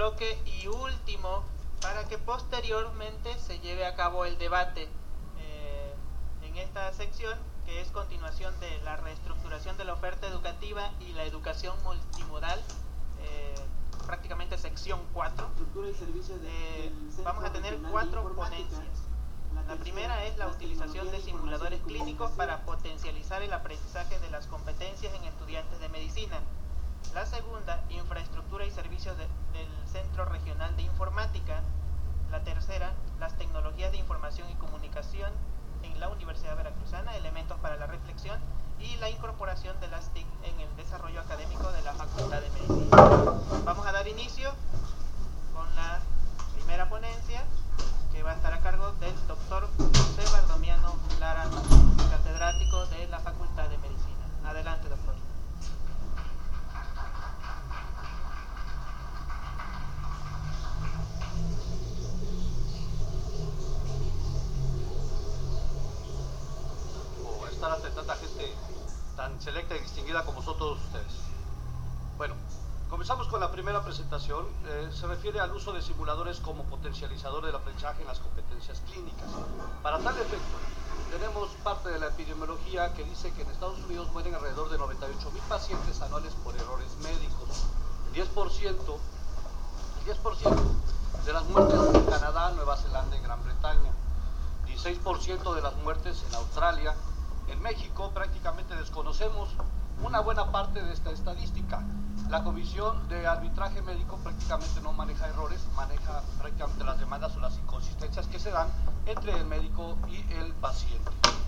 bloque y último para que posteriormente se lleve a cabo el debate. En esta sección, que es continuación de la reestructuración de la oferta educativa y la educación multimodal, prácticamente sección 4, vamos a tener 4 ponencias. La primera es la utilización de simuladores clínicos para potencializar el aprendizaje de las competencias en estudiantes de medicina. La segunda, infraestructura y servicios del Centro Regional de Informática. La tercera, las tecnologías de información y comunicación en la Universidad Veracruzana, elementos para la reflexión, y la incorporación de las TIC en el desarrollo académico de la Facultad de Medicina. Vamos a dar inicio con la primera ponencia, que va a estar a cargo del doctor José Bardomiano Lara, catedrático de la Facultad de Medicina. Adelante, doctor. Ante tanta gente tan selecta y distinguida como son todos ustedes. Bueno, comenzamos con la primera presentación. Se refiere al uso de simuladores como potencializador del aprendizaje en las competencias clínicas. Para tal efecto, tenemos parte de la epidemiología que dice que en Estados Unidos mueren alrededor de 98,000 pacientes anuales por errores médicos. El 10% de las muertes en Canadá, Nueva Zelanda y Gran Bretaña. 16% de las muertes en Australia. En México prácticamente desconocemos una buena parte de esta estadística. La Comisión de Arbitraje Médico prácticamente no maneja errores, maneja prácticamente las demandas o las inconsistencias que se dan entre el médico y el paciente.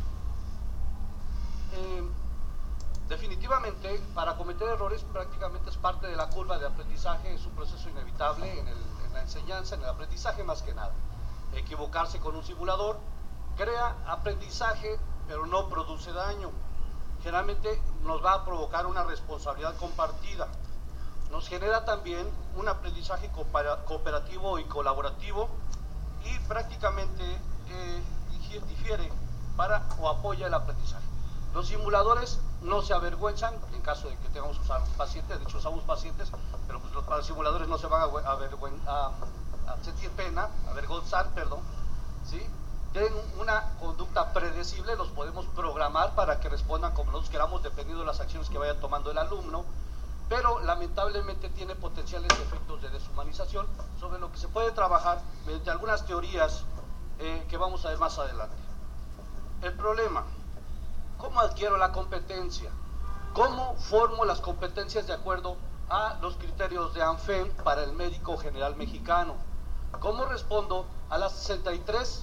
Definitivamente, para cometer errores prácticamente es parte de la curva de aprendizaje, es un proceso inevitable en la enseñanza, en el aprendizaje más que nada. Equivocarse con un simulador crea aprendizaje, pero no produce daño. Generalmente nos va a provocar una responsabilidad compartida. Nos genera también un aprendizaje cooperativo y colaborativo, y prácticamente difiere para o apoya el aprendizaje. Los simuladores no se avergüenzan en caso de que tengamos que usar un paciente. De hecho usamos pacientes, pero pues los simuladores no se van a sentir pena, avergonzar, perdón, ¿sí? Tienen una conducta predecible, los podemos programar para que respondan como nosotros queramos, dependiendo de las acciones que vaya tomando el alumno, pero lamentablemente tiene potenciales efectos de deshumanización, sobre lo que se puede trabajar mediante algunas teorías que vamos a ver más adelante. El problema: ¿cómo adquiero la competencia? ¿Cómo formo las competencias de acuerdo a los criterios de ANFEM para el médico general mexicano? ¿Cómo respondo a las 63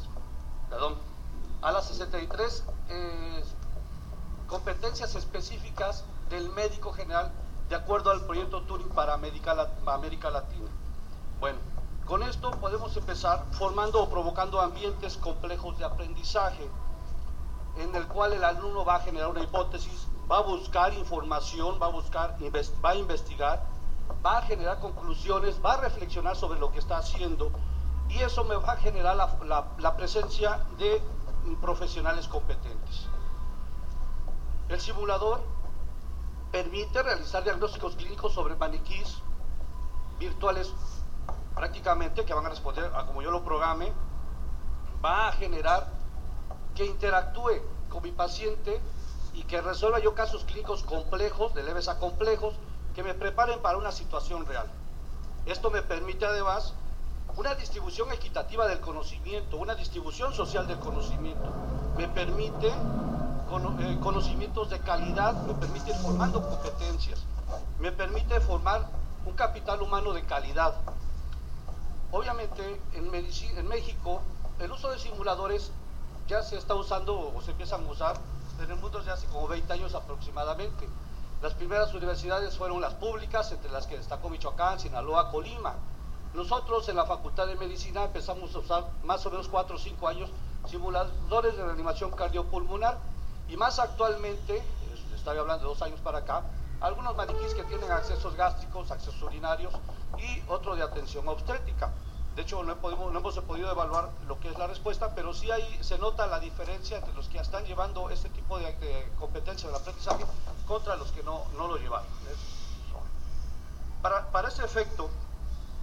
competencias específicas del médico general de acuerdo al proyecto Turing para América Latina? Bueno, con esto podemos empezar formando o provocando ambientes complejos de aprendizaje, en el cual el alumno va a generar una hipótesis, va a buscar información, va a investigar, va a generar conclusiones, va a reflexionar sobre lo que está haciendo, y eso me va a generar la presencia de profesionales competentes. El simulador permite realizar diagnósticos clínicos sobre maniquís virtuales prácticamente, que van a responder a como yo lo programe. Va a generar que interactúe con mi paciente y que resuelva yo casos clínicos complejos, de leves a complejos, que me preparen para una situación real. Esto me permite además una distribución equitativa del conocimiento, una distribución social del conocimiento. Me permite conocimientos de calidad, me permite ir formando competencias, me permite formar un capital humano de calidad. Obviamente en México el uso de simuladores ya se está usando o se empiezan a usar en el mundo desde hace como 20 años aproximadamente. Las primeras universidades fueron las públicas, entre las que destacó Michoacán, Sinaloa, Colima. Nosotros en la Facultad de Medicina empezamos a usar más o menos 4 o 5 años simuladores de reanimación cardiopulmonar, y más actualmente, estoy hablando de 2 años para acá, algunos maniquís que tienen accesos gástricos, accesos urinarios y otro de atención obstétrica. De hecho, no hemos podido evaluar lo que es la respuesta, pero sí ahí se nota la diferencia entre los que están llevando este tipo de competencia del aprendizaje contra los que no lo llevan. Para ese efecto,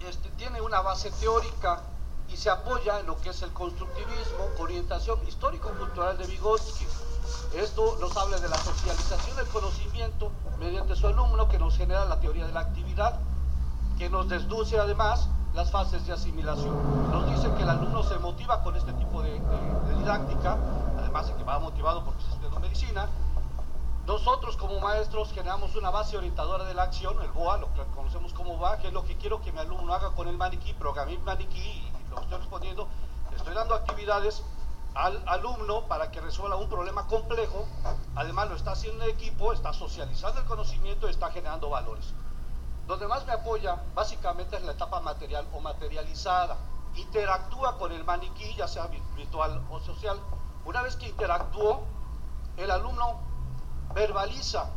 tiene una base teórica y se apoya en lo que es el constructivismo, orientación histórico-cultural de Vygotsky. Esto nos habla de la socialización del conocimiento mediante su alumno, que nos genera la teoría de la actividad, que nos desduce además las fases de asimilación. Nos dice que el alumno se motiva con este tipo de didáctica, además de que va motivado porque se estudia medicina. Nosotros como maestros generamos una base orientadora de la acción, el BOA, lo que conocemos como BOA, que es lo que quiero que mi alumno haga con el maniquí. Programé el maniquí y lo estoy respondiendo, estoy dando actividades al alumno para que resuelva un problema complejo. Además lo está haciendo en equipo, está socializando el conocimiento y está generando valores. Donde más me apoya básicamente es la etapa material o materializada. Interactúa con el maniquí, ya sea virtual o social. Una vez que interactuó, el alumno verbaliza,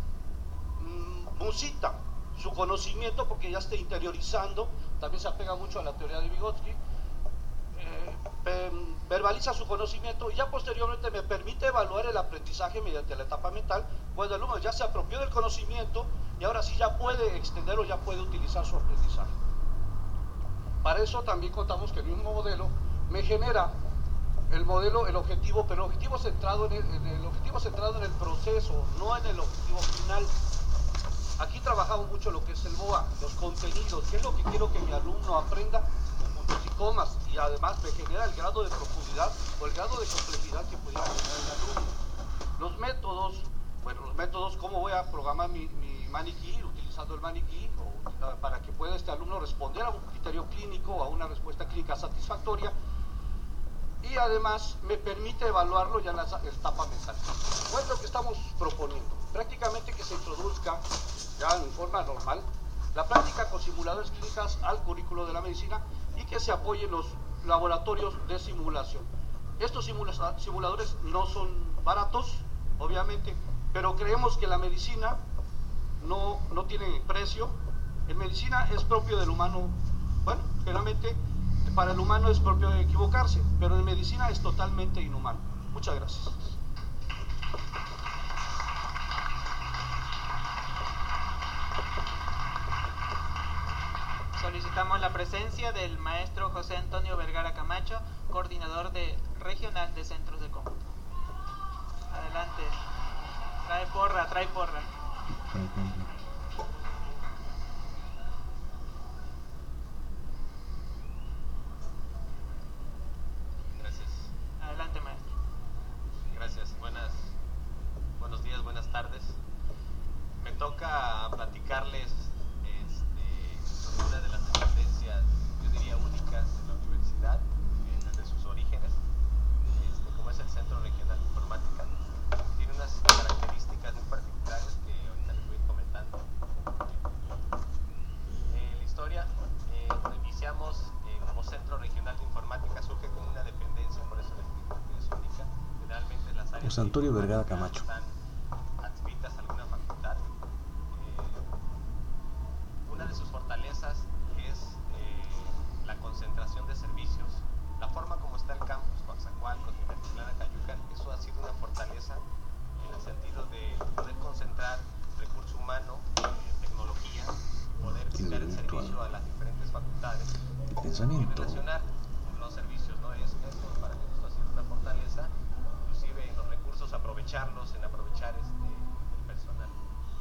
musita su conocimiento porque ya está interiorizando. También se apega mucho a la teoría de Vygotsky. Verbaliza su conocimiento y ya posteriormente me permite evaluar el aprendizaje mediante la etapa mental, cuando el alumno ya se apropió del conocimiento y ahora sí ya puede extenderlo, ya puede utilizar su aprendizaje. Para eso también contamos que el mismo modelo me genera el modelo, el objetivo, pero el objetivo centrado en el proceso, no en el objetivo final. Aquí trabajamos mucho lo que es el BOA, los contenidos, qué es lo que quiero que mi alumno aprenda con puntos y comas, y además me genera el grado de profundidad o el grado de complejidad que pudiera tener el alumno. Los métodos, cómo voy a programar mi maniquí, utilizando el maniquí, para que pueda este alumno responder a un criterio clínico, a una respuesta clínica satisfactoria, y además me permite evaluarlo ya en la etapa mental. ¿Cuál es lo que estamos proponiendo? Prácticamente que se introduzca ya en forma normal la práctica con simuladores clínicas al currículo de la medicina y que se apoyen los laboratorios de simulación. Estos simuladores no son baratos, obviamente, pero creemos que la medicina no tiene precio. En medicina es propio del humano, bueno, generalmente para el humano es propio de equivocarse, pero en medicina es totalmente inhumano. Muchas gracias. Solicitamos la presencia del maestro José Antonio Vergara Camacho, coordinador regional de centros de cómputo. Adelante. Trae porra. Gracias. Adelante, maestro. Gracias. Buenos días, buenas tardes. Me toca platicarles sobre una de las dependencias, yo diría, únicas de la universidad, desde sus orígenes, como es el Centro Regional de Informática. Tiene unas características muy particulares que ahorita les voy a ir comentando. La historia, iniciamos como Centro Regional de Informática, surge como una dependencia, por eso les digo que es única. Generalmente las áreas José Antonio Vergara Camacho están adscritas a alguna facultad. Una de sus fortalezas es la concentración de servicios, la forma como está el campus, Coatzacoalcos, Minatitlán, Cayucan. Eso ha sido una fortaleza en el sentido de poder concentrar recurso humano, tecnología, poder brindar el servicio a las diferentes facultades y relacionar los servicios, ¿no? Esto para nosotros ha sido una fortaleza, inclusive en los recursos aprovecharlos, en aprovechar el personal.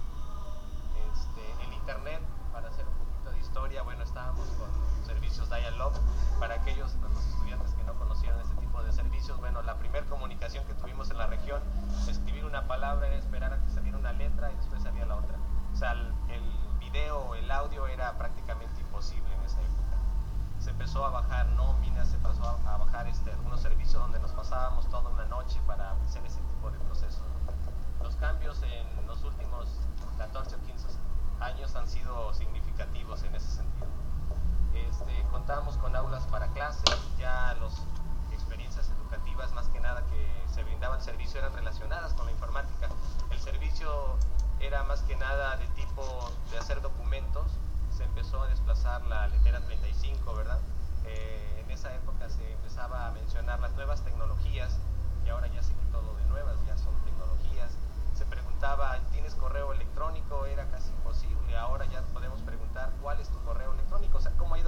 El internet, para hacer un poquito de historia, bueno, estábamos con servicios dial-up. Para aquellos, los estudiantes que no conocían este tipo de servicios, bueno, la primera comunicación que tuvimos en la región, escribir una palabra era esperar a que saliera una letra y después salía la otra. O sea, el video, el audio era prácticamente imposible en esa época. Se empezó a bajar nóminas, se pasó a bajar algunos servicios donde nos pasábamos toda una noche para hacer ese tipo de procesos. Los cambios en los últimos 14 o 15 años han sido significativos en ese sentido. Contábamos con aulas para clases, ya las experiencias educativas más que nada que se brindaban servicio eran relacionadas con la informática. El servicio era más que nada de tipo de hacer documentos, se empezó a desplazar la letera 35, ¿verdad? En esa época se empezaba a mencionar las nuevas tecnologías y ahora ya se quitó lo de nuevas, ya son tecnologías. Se preguntaba, ¿tienes correo electrónico? Era casi imposible. Ahora ya podemos preguntar, ¿cuál es tu correo electrónico? O sea, cómo ha ido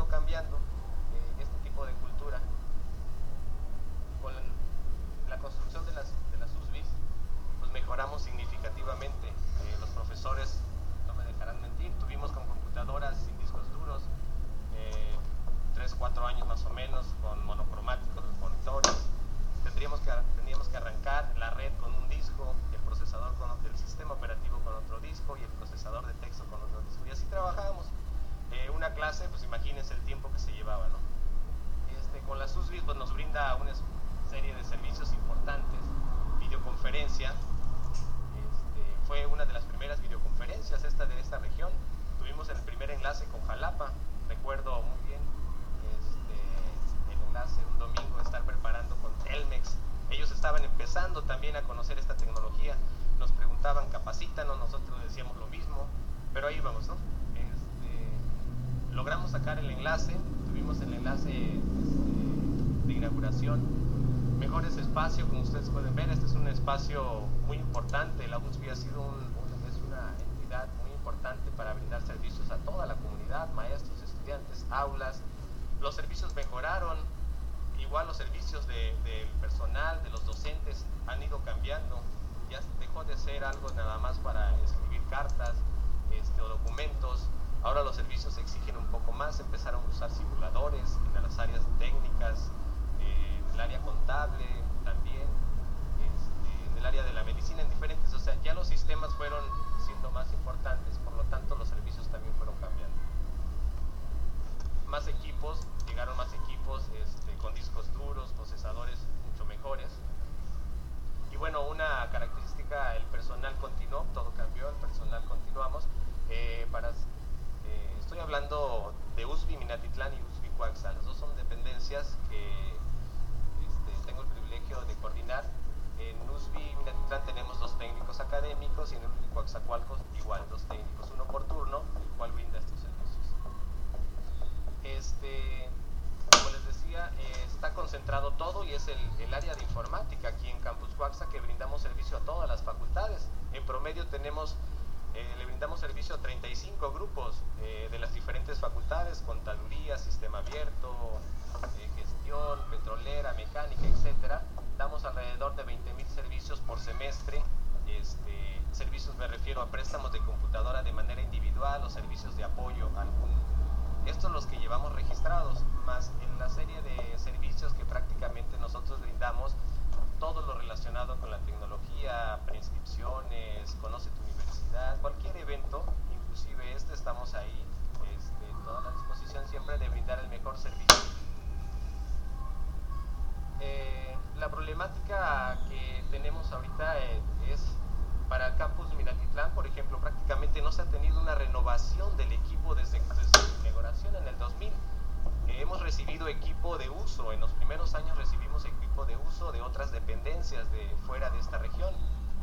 enlace, pues imagínense el tiempo que se llevaba, ¿no? Con las USBIs pues nos brinda una serie de servicios importantes. Videoconferencia, fue una de las primeras videoconferencias de esta región. Tuvimos el primer enlace con Jalapa, recuerdo muy bien el enlace un domingo, estar preparando con Telmex. Ellos estaban empezando también a conocer esta tecnología, nos preguntaban capacítanos, nosotros decíamos lo mismo, pero ahí vamos, ¿no? Logramos sacar el enlace, tuvimos el enlace de inauguración. Mejores espacio, como ustedes pueden ver, este es un espacio muy importante. La USB ha sido es una entidad muy importante para brindar servicios a toda la comunidad, maestros, estudiantes, aulas. Los servicios mejoraron, igual los servicios del personal, de los docentes han ido cambiando. Ya dejó de ser algo nada más para escribir cartas o documentos. Ahora los servicios exigen un poco más, empezaron a usar simuladores en las áreas técnicas, en el área contable también, en el área de la medicina, en diferentes, o sea, ya los sistemas fueron siendo más importantes, por lo tanto los servicios también fueron cambiando. Más equipos, llegaron más equipos con discos duros, procesadores mucho mejores. Y bueno, una característica, el personal continuó, todo cambió, el personal continuamos. Estoy hablando de USB Minatitlán y USB Coaxsa, las dos son dependencias que tengo el privilegio de coordinar. En USB Minatitlán tenemos 2 técnicos académicos y en USB Coaxacualcos igual 2 técnicos, uno por turno, el cual brinda estos servicios. Como les decía, está concentrado todo y es el área de informática aquí en Campus Coaxsa, que brindamos servicio a todas las facultades. En promedio le brindamos servicio a 35 grupos de las diferentes facultades: contaduría, sistema abierto, gestión, petrolera, mecánica, etcétera. Damos alrededor de 20,000 servicios por semestre. Servicios me refiero a préstamos de computadora de manera individual o servicios de apoyo a estos los que llevamos registrados, más en la serie de servicios que prácticamente nosotros brindamos, todo lo relacionado con la tecnología, preinscripciones, conoce tu universidad, cualquier evento, inclusive estamos ahí, toda la disposición siempre de brindar el mejor servicio. La problemática que tenemos ahorita es para el campus Minatitlán, por ejemplo, prácticamente no se ha tenido una renovación del equipo desde su inauguración en el 2000. Hemos recibido equipo de uso, en los primeros años recibimos equipo de uso de otras dependencias de fuera de esta región.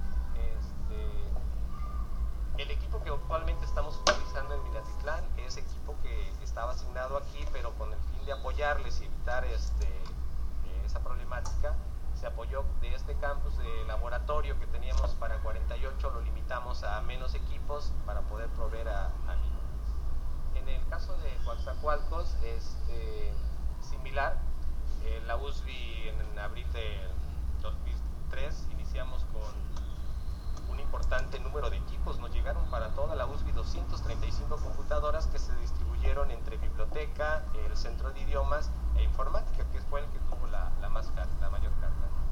El equipo que actualmente estamos utilizando en Minatitlán es equipo que estaba asignado aquí, pero con el fin de apoyarles y evitar esa problemática, se apoyó de este campus de laboratorio que teníamos para 48, lo limitamos a menos equipos para poder proveer a mí. En el caso de Coaxacualcos es similar. La USB en abril de 2003 iniciamos con un importante número de equipos. Nos llegaron para toda la USB 235 computadoras que se distribuyeron entre biblioteca, el centro de idiomas e informática, que fue el que tuvo la mayor carga.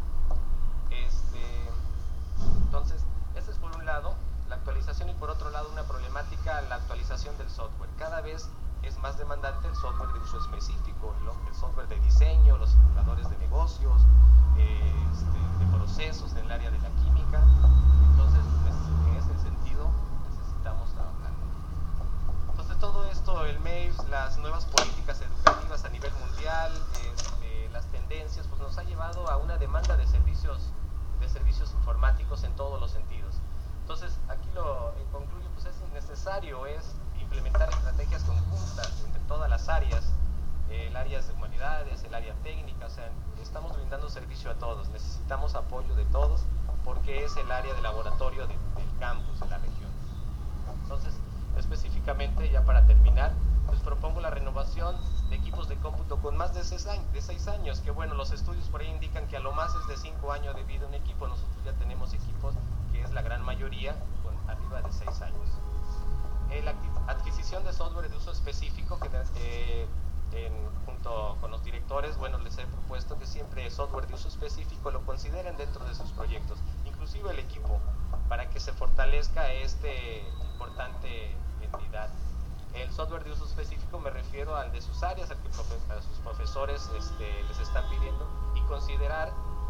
Entonces, este es por un lado la actualización, y por otro lado una problemática, la actualización del software. Cada vez es más demandante el software de uso específico, el software de diseño, los simuladores de negocios, de procesos en el área de la química. Entonces, en ese sentido necesitamos trabajar. Entonces, todo esto, el MEIF, las nuevas políticas educativas a nivel mundial, las tendencias, pues nos ha llevado a una demanda de servicios informáticos en todos los sentidos. Entonces, aquí en concluyo, pues es necesario implementar estrategias conjuntas entre todas las áreas, el área de humanidades, el área técnica, o sea, estamos brindando servicio a todos, necesitamos apoyo de todos porque es el área de laboratorio del campus, de la región. Entonces, específicamente, ya para terminar, pues propongo la renovación de equipos de cómputo con más de 6 años, que bueno, los estudios por ahí indican que a lo más es de 5 años de vida un equipo. Nosotros ya tenemos equipos, que es la gran mayoría, con arriba de 6 años. La adquisición de software de uso específico, que junto con los directores, bueno, les he propuesto que siempre software de uso específico lo consideren dentro de sus proyectos, inclusive el equipo, para que se fortalezca importante entidad El software de uso específico me refiero al de sus áreas, al que a sus profesores les están pidiendo, y considerar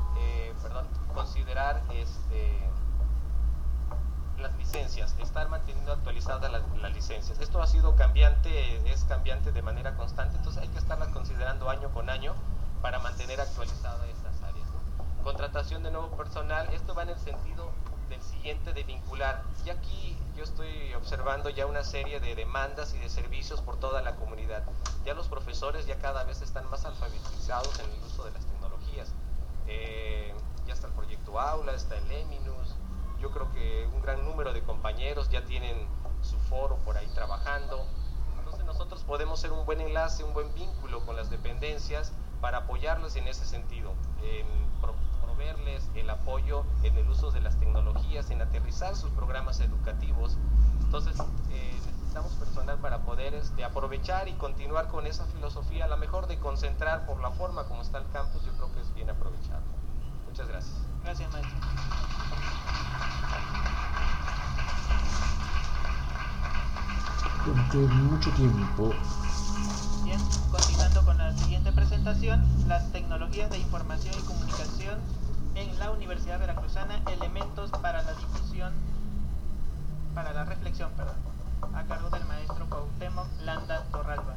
las licencias, estar manteniendo actualizadas las licencias. Esto ha sido cambiante, es cambiante de manera constante, entonces hay que estarlas considerando año con año para mantener actualizadas estas áreas, ¿no? Contratación de nuevo personal, esto va en el sentido del siguiente, de vincular. Y aquí yo estoy observando ya una serie de demandas y de servicios por toda la comunidad. Ya los profesores ya cada vez están más alfabetizados en el uso de las tecnologías. Ya está el proyecto Aula, está el Eminus. Yo creo que un gran número de compañeros ya tienen su foro por ahí trabajando. Entonces nosotros podemos ser un buen enlace, un buen vínculo con las dependencias para apoyarlos en ese sentido, en proveerles el apoyo en el uso de las tecnologías, en aterrizar sus programas educativos. Entonces necesitamos personal para poder aprovechar y continuar con esa filosofía, a lo mejor de concentrar por la forma como está el campus. Yo creo que es bien aprovechado. Muchas gracias. Gracias, maestro. Durante mucho tiempo. Bien, continuando con la siguiente presentación, las tecnologías de información y comunicación en la Universidad Veracruzana, elementos para la difusión, para la reflexión, a cargo del maestro Cuauhtémoc Landa Torralba.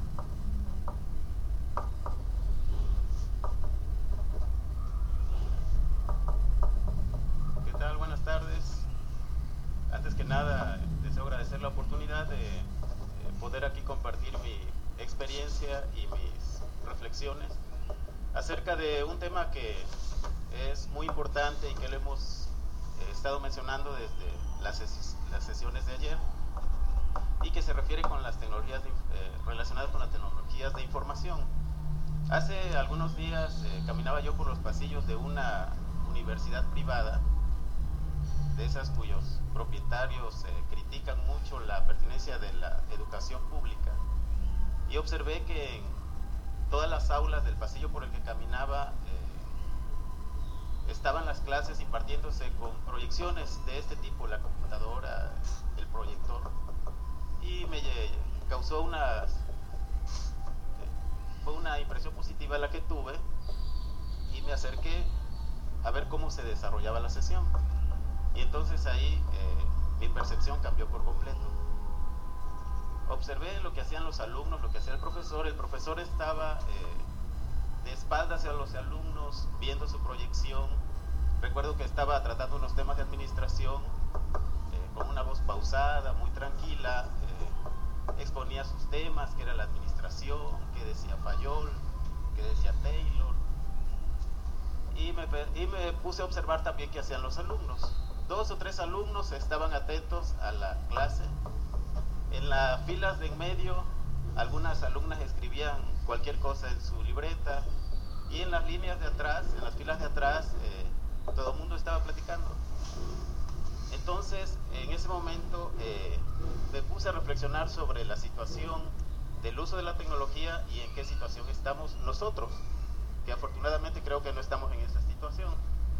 ¿Qué tal? Buenas tardes. Antes que nada, deseo agradecer la oportunidad de poder aquí compartir mi experiencia y mis reflexiones acerca de un tema que es muy importante y que lo hemos estado mencionando desde las sesiones de ayer, y que se refiere con las tecnologías relacionadas con las tecnologías de información. Hace algunos días caminaba yo por los pasillos de una universidad privada, de esas cuyos propietarios critican mucho la pertinencia de la educación pública, y observé que en todas las aulas del pasillo por el que caminaba estaban las clases impartiéndose con proyecciones de este tipo, la computadora, el proyector, y me causó fue una impresión positiva la que tuve, y me acerqué a ver cómo se desarrollaba la sesión. Y entonces ahí mi percepción cambió por completo. Observé lo que hacían los alumnos, lo que hacía el profesor. El profesor estaba de espaldas hacia los alumnos, viendo su proyección. Recuerdo que estaba tratando unos temas de administración con una voz pausada, muy tranquila. Exponía sus temas, que era la administración, que decía Fayol, que decía Taylor. Y me puse a observar también qué hacían los alumnos. 2 o 3 alumnos estaban atentos a la clase. En las filas de en medio, algunas alumnas escribían cualquier cosa en su libreta, y en las líneas de atrás, en las filas de atrás, todo el mundo estaba platicando. Entonces, en ese momento, me puse a reflexionar sobre la situación del uso de la tecnología y en qué situación estamos nosotros, que afortunadamente creo que no estamos en esa situación.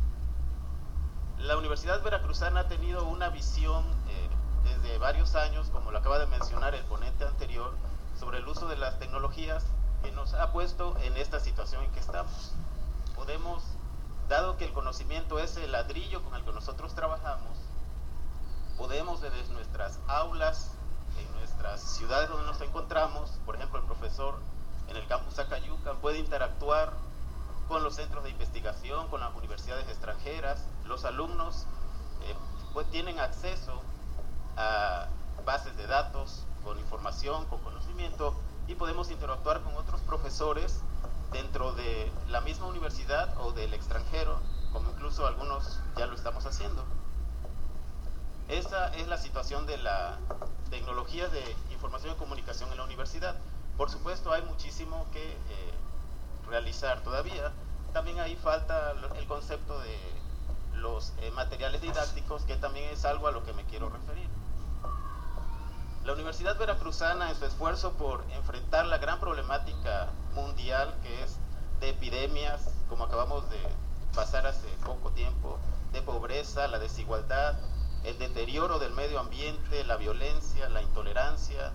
La Universidad Veracruzana ha tenido una visión desde varios años, como lo acaba de mencionar el ponente anterior, sobre el uso de las tecnologías, que nos ha puesto en esta situación en que estamos. Podemos, dado que el conocimiento es el ladrillo con el que nosotros trabajamos, podemos desde nuestras aulas, en nuestras ciudades donde nos encontramos, por ejemplo el profesor en el campus Acayucan puede interactuar con los centros de investigación, con las universidades extranjeras. Los alumnos pues tienen acceso a bases de datos, con información, con conocimiento, y podemos interactuar con otros profesores dentro de la misma universidad o del extranjero, como incluso algunos ya lo estamos haciendo. Esa es la situación de la tecnología de información y comunicación en la universidad. Por supuesto, hay muchísimo que realizar todavía. También ahí falta el concepto de los materiales didácticos, que también es algo a lo que me quiero referir. La Universidad Veracruzana, en su esfuerzo por enfrentar la gran problemática mundial que es de epidemias, como acabamos de pasar hace poco tiempo, de pobreza, la desigualdad, el deterioro del medio ambiente, la violencia, la intolerancia,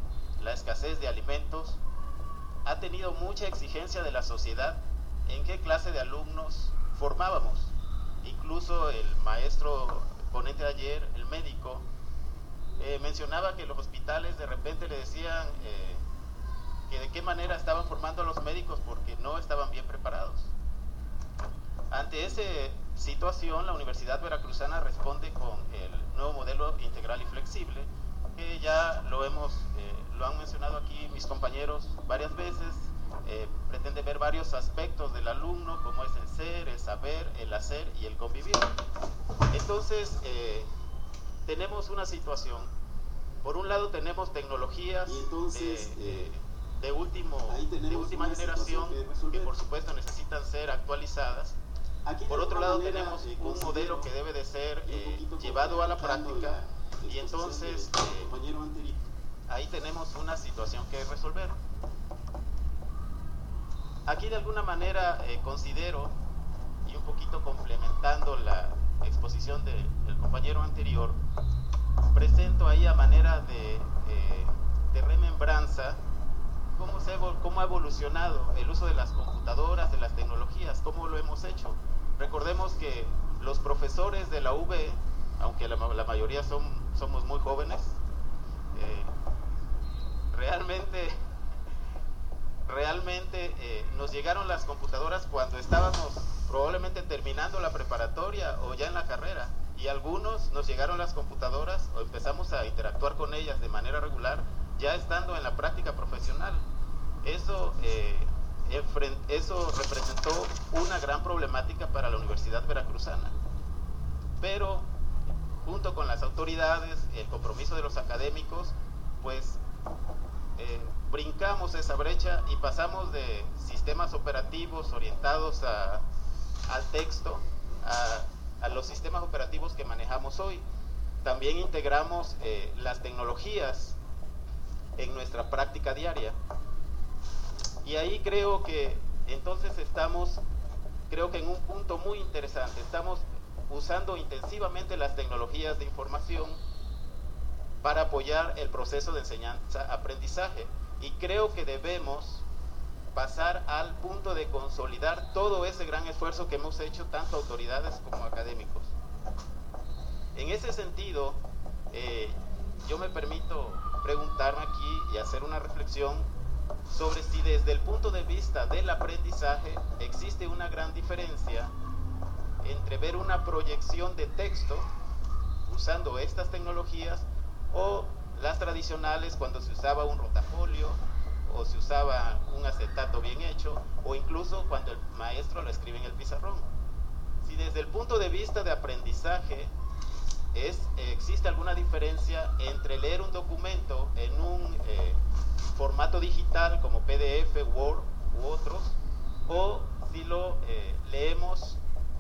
la escasez de alimentos, ha tenido mucha exigencia de la sociedad en qué clase de alumnos formábamos. Incluso el maestro ponente de ayer, el médico, mencionaba que los hospitales de repente le decían que de qué manera estaban formando a los médicos porque no estaban bien preparados. Ante esa situación, la Universidad Veracruzana responde con el nuevo modelo integral y flexible, que ya lo han mencionado aquí mis compañeros varias veces. Pretende ver varios aspectos del alumno, como es el ser, el saber, el hacer y el convivir. Entonces, tenemos una situación. Por un lado tenemos tecnologías de última generación que por supuesto necesitan ser actualizadas. Por otro lado tenemos un modelo que debe de ser llevado a la práctica, y entonces ahí tenemos una situación que resolver. Aquí de alguna manera considero, y un poquito complementando la exposición del compañero anterior, presento ahí a manera de remembranza cómo ha evolucionado el uso de las computadoras, de las tecnologías, cómo lo hemos hecho. Recordemos que los profesores de la UB, aunque la mayoría somos muy jóvenes, realmente nos llegaron las computadoras cuando estábamos probablemente terminando la preparatoria o ya en la carrera, y algunos nos llegaron las computadoras o empezamos a interactuar con ellas de manera regular ya estando en la práctica profesional. Eso representó una gran problemática para la Universidad Veracruzana, pero junto con las autoridades, el compromiso de los académicos, pues brincamos esa brecha y pasamos de sistemas operativos orientados al texto a los sistemas operativos que manejamos hoy. También integramos las tecnologías en nuestra práctica diaria, y ahí creo que entonces estamos en un punto muy interesante. Estamos usando intensivamente las tecnologías de información para apoyar el proceso de enseñanza-aprendizaje, y creo que debemos pasar al punto de consolidar todo ese gran esfuerzo que hemos hecho tanto autoridades como académicos. En ese sentido, yo me permito preguntarme aquí y hacer una reflexión sobre si desde el punto de vista del aprendizaje existe una gran diferencia entre ver una proyección de texto usando estas tecnologías o las tradicionales, cuando se usaba un rotafolio o se usaba un acetato bien hecho, o incluso cuando el maestro lo escribe en el pizarrón. Si desde el punto de vista de aprendizaje existe alguna diferencia entre leer un documento en un formato digital como PDF, Word u otros, o si lo leemos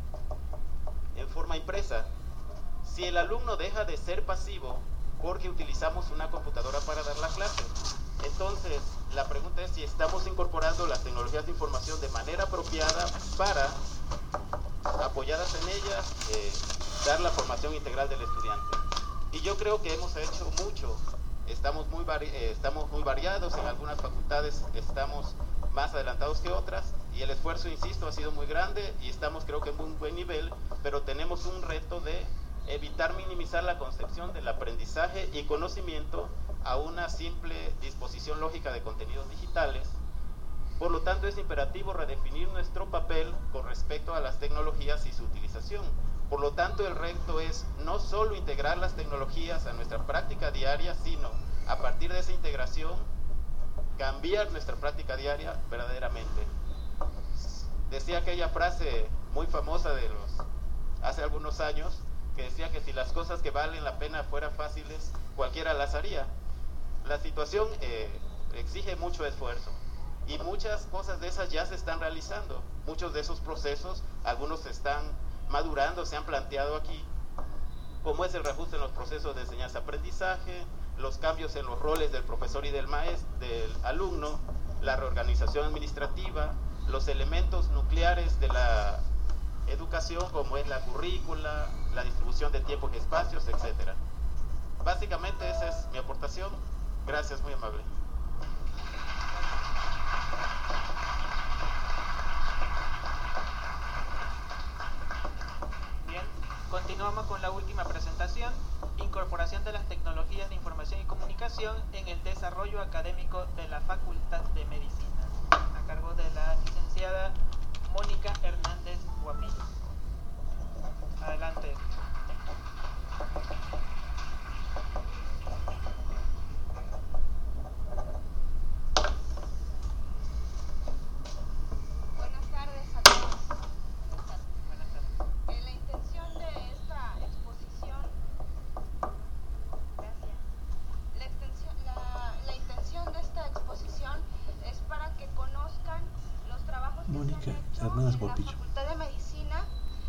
en forma impresa. Si el alumno deja de ser pasivo porque utilizamos una computadora para dar la clase, entonces la pregunta es si estamos incorporando las tecnologías de información de manera apropiada para, apoyadas en ellas, dar la formación integral del estudiante. Y yo creo que hemos hecho mucho. Estamos muy variados, en algunas facultades estamos más adelantados que otras, y el esfuerzo, insisto, ha sido muy grande y estamos, creo que, en un buen nivel, pero tenemos un reto de evitar minimizar la concepción del aprendizaje y conocimiento a una simple disposición lógica de contenidos digitales. Por lo tanto, es imperativo redefinir nuestro papel con respecto a las tecnologías y su utilización. Por lo tanto, el reto es no solo integrar las tecnologías a nuestra práctica diaria, sino a partir de esa integración cambiar nuestra práctica diaria verdaderamente. Decía aquella frase muy famosa hace algunos años, que decía que si las cosas que valen la pena fueran fáciles, cualquiera las haría. La situación exige mucho esfuerzo, y muchas cosas de esas ya se están realizando. Muchos de esos procesos, algunos se están madurando, se han planteado aquí, como es el reajuste en los procesos de enseñanza-aprendizaje, los cambios en los roles del profesor y del alumno, la reorganización administrativa, los elementos nucleares de la educación, como es la currícula, la distribución de tiempos y espacios, etc. Básicamente esa es mi aportación. Gracias, muy amable. Continuamos con la última presentación, incorporación de las tecnologías de información y comunicación en el desarrollo académico de la Facultad de Medicina, a cargo de la licenciada Mónica Hernández Guapillo. Adelante. Buenas tardes a todos. Buenas tardes. La intención de esta exposición, gracias. La intención de esta exposición es para que conozcan los trabajos que Mónica se han hecho Hernández en la Guapillo. Facultad de Medicina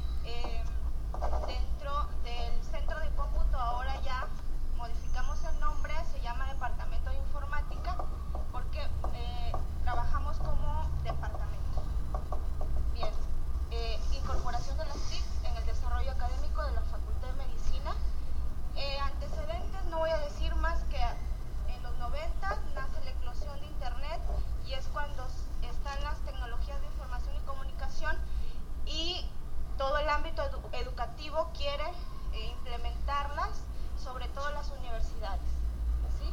dentro del Centro de Cómputo. Ahora ya modificamos el nombre, se llama Departamento de Informática, porque trabajamos como departamento. Bien, incorporación de las TIC en el desarrollo académico de la Facultad de Medicina. Antecedentes, no voy a decir más que en los 90 nace la eclosión de Internet y es cuando están las tecnologías de información y comunicación y todo el ámbito educativo quiere implementarlas, sobre todo las universidades, ¿sí?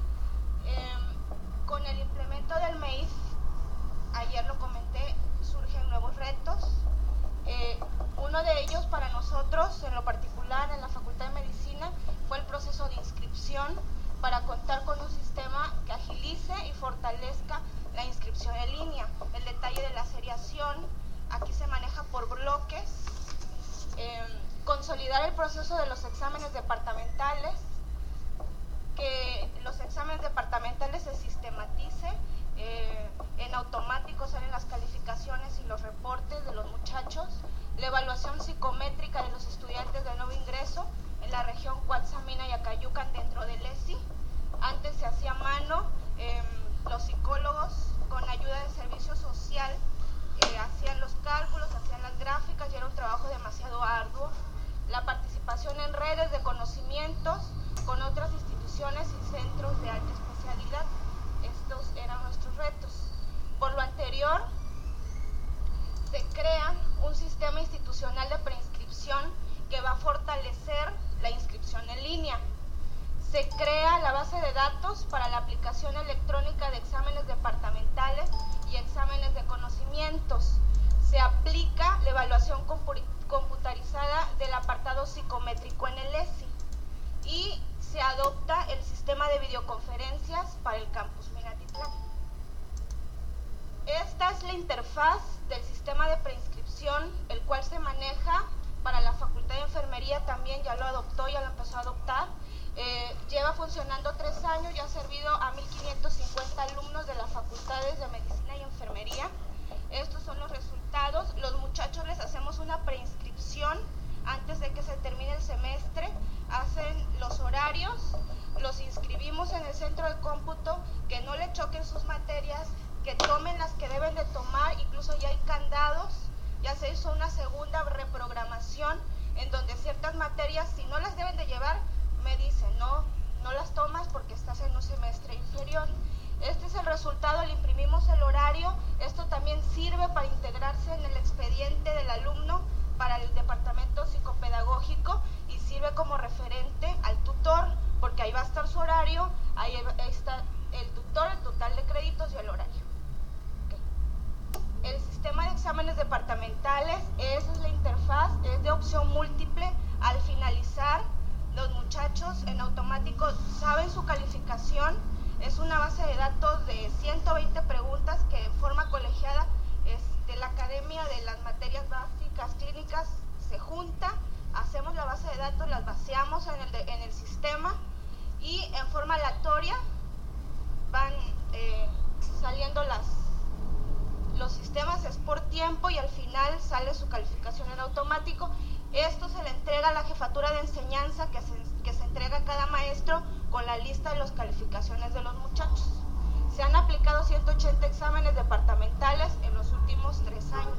Con el implemento del MEIS, ayer lo comenté, surgen nuevos retos. Uno de ellos para nosotros, en lo particular en la Facultad de Medicina, fue el proceso de inscripción para contar con un sistema que agilice y fortalezca la inscripción en línea. El detalle de la seriación, aquí se maneja por bloques. Consolidar el proceso de los exámenes departamentales, que los exámenes departamentales se sistematicen, en automático salen las calificaciones y los reportes de los muchachos, la evaluación psicométrica de los estudiantes de nuevo ingreso en la región Cuatzamina y Acayucan dentro del ESI. Antes se hacía a mano, los psicólogos con ayuda de servicio social hacían los cálculos, hacían las gráficas y era un trabajo demasiado arduo. La participación en redes de conocimientos con otras instituciones y centros de alta especialidad, estos eran nuestros retos. Por lo anterior, se crea un sistema institucional de preinscripción que va a fortalecer la inscripción en línea. Se crea la base de datos para la aplicación electrónica de exámenes departamentales y exámenes de conocimientos. Se aplica la evaluación computarizada del apartado psicométrico en el ESI y se adopta el sistema de videoconferencias para el campus Minatitlán. Esta es la interfaz del sistema de preinscripción, el cual se maneja para la Facultad de Enfermería, también ya lo adoptó, ya lo empezó a adoptar. Lleva funcionando 3 años y ha servido a 1.550 alumnos de las facultades de Medicina y Enfermería. Estos son los resultados. Los muchachos les hacemos una preinscripción antes de que se termine el semestre, hacen los horarios, los inscribimos en el centro de cómputo, que no le choquen sus materias, que tomen las que deben de tomar, incluso ya hay candados, ya se hizo una segunda reprogramación en donde ciertas materias, si no las deben de llevar, me dicen, no las tomas porque estás en un semestre inferior. Este es el resultado, le imprimimos el horario. Esto también sirve para integrarse en el expediente del alumno para el departamento psicopedagógico y sirve como referente al tutor, porque ahí va a estar su horario, ahí está el tutor, el total de créditos y el horario. Okay. El sistema de exámenes departamentales, esa es la interfaz, es de opción múltiple. Al finalizar, los muchachos en automático saben su calificación. Es una base de datos de 120 preguntas que en forma colegiada la Academia de las Materias Básicas Clínicas se junta, hacemos la base de datos, las vaciamos en el sistema y en forma aleatoria van saliendo los sistemas, es por tiempo y al final sale su calificación en automático. Esto se le entrega a la jefatura de enseñanza que se entrega a cada maestro con la lista de las calificaciones de los muchachos. Se han aplicado 180 exámenes departamentales en los últimos 3 años.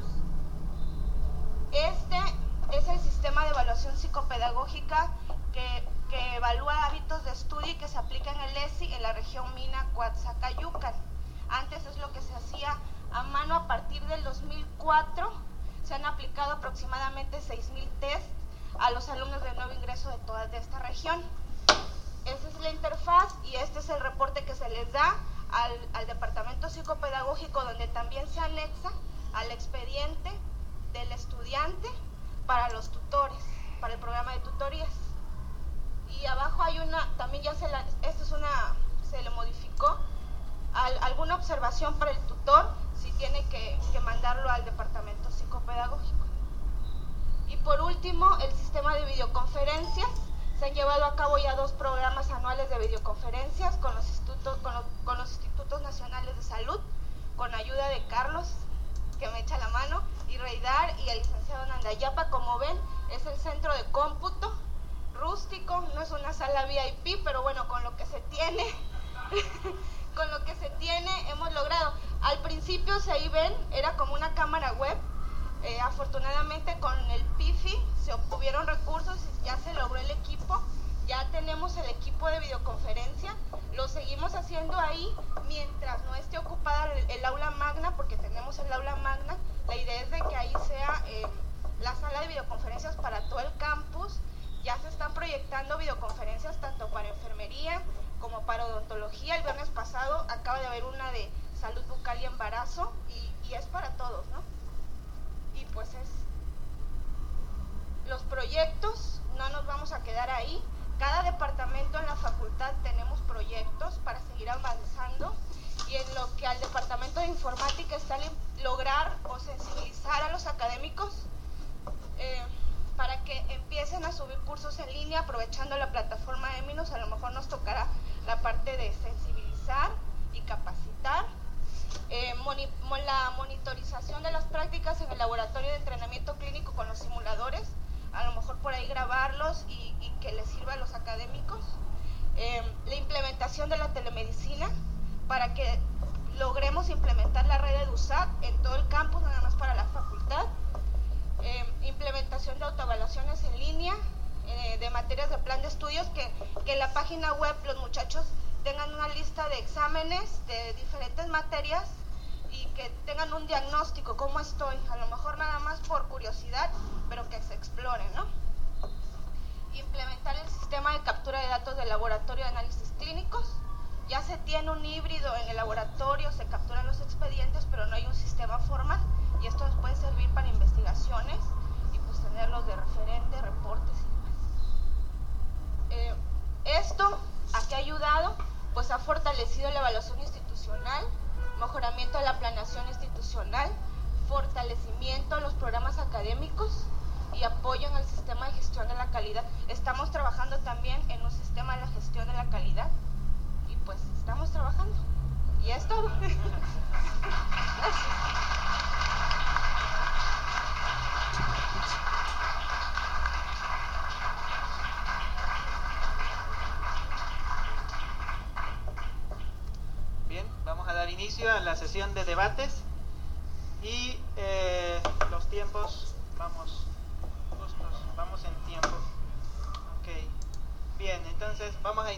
Este es el sistema de evaluación psicopedagógica que evalúa hábitos de estudio y que se aplica en el ESI en la región Mina, Coatzacayucan. Antes es lo que se hacía a mano. A partir del 2004 se han aplicado aproximadamente 6.000 test a los alumnos de nuevo ingreso de esta región. Esta es la interfaz y este es el reporte que se les da al departamento psicopedagógico, donde también se anexa al expediente del estudiante para los tutores, para el programa de tutorías. Y abajo hay también ya se le modificó alguna observación para el tutor si tiene que mandarlo al departamento psicopedagógico. Y por último, el sistema de videoconferencias. Se han llevado a cabo ya 2 programas anuales de videoconferencias con los institutos nacionales de salud, con ayuda de Carlos, que me echa la mano, y Reidar y el licenciado Nandayapa. Como ven, es el centro de cómputo rústico, no es una sala VIP, pero bueno, con lo que se tiene con lo que se tiene hemos logrado. Al principio, si ahí ven, era como una cámara web. Afortunadamente con el PIFI se obtuvieron recursos y ya se logró el equipo. Ya tenemos el equipo de videoconferencia, lo seguimos haciendo ahí mientras no esté ocupada el aula magna, porque tenemos el aula magna. La idea es de que ahí sea la sala de videoconferencias para todo el campus. Ya se están proyectando videoconferencias tanto para enfermería como para odontología. El viernes pasado acaba de haber una de salud bucal y embarazo y es para todos, ¿no? Y pues los proyectos, no nos vamos a quedar ahí. Cada departamento en la facultad tenemos proyectos para seguir avanzando, y en lo que al departamento de informática está lograr o sensibilizar a los académicos para que empiecen a subir cursos en línea aprovechando la plataforma Eminos. A lo mejor nos tocará la parte de sensibilizar y capacitar. La monitorización de las prácticas en el laboratorio de entrenamiento clínico con los simuladores, a lo mejor por ahí grabarlos y que les sirva a los académicos. La implementación de la telemedicina para que logremos implementar la red de EduSat en todo el campus, nada más para la facultad. Implementación de autoevaluaciones en línea de materias de plan de estudios, que en la página web los muchachos tengan una lista de exámenes de diferentes materias y que tengan un diagnóstico, cómo estoy, a lo mejor nada más por curiosidad, pero que se exploren, ¿no? Implementar el sistema de captura de datos del laboratorio de análisis clínicos. Ya se tiene un híbrido en el laboratorio, se capturan los expedientes, pero no hay un sistema formal, y esto nos puede servir para investigaciones y pues tenerlos de referente, reportes y demás. Esto, ¿a qué ha ayudado? Pues ha fortalecido la evaluación institucional, mejoramiento de la planeación institucional, fortalecimiento de los programas académicos y apoyo en el sistema de gestión de la calidad. Estamos trabajando también en un sistema de la gestión de la calidad y pues estamos trabajando. Y es todo. Gracias. Vamos a dar inicio a la sesión de debates y los tiempos, vamos en tiempo. Ok, bien, entonces vamos a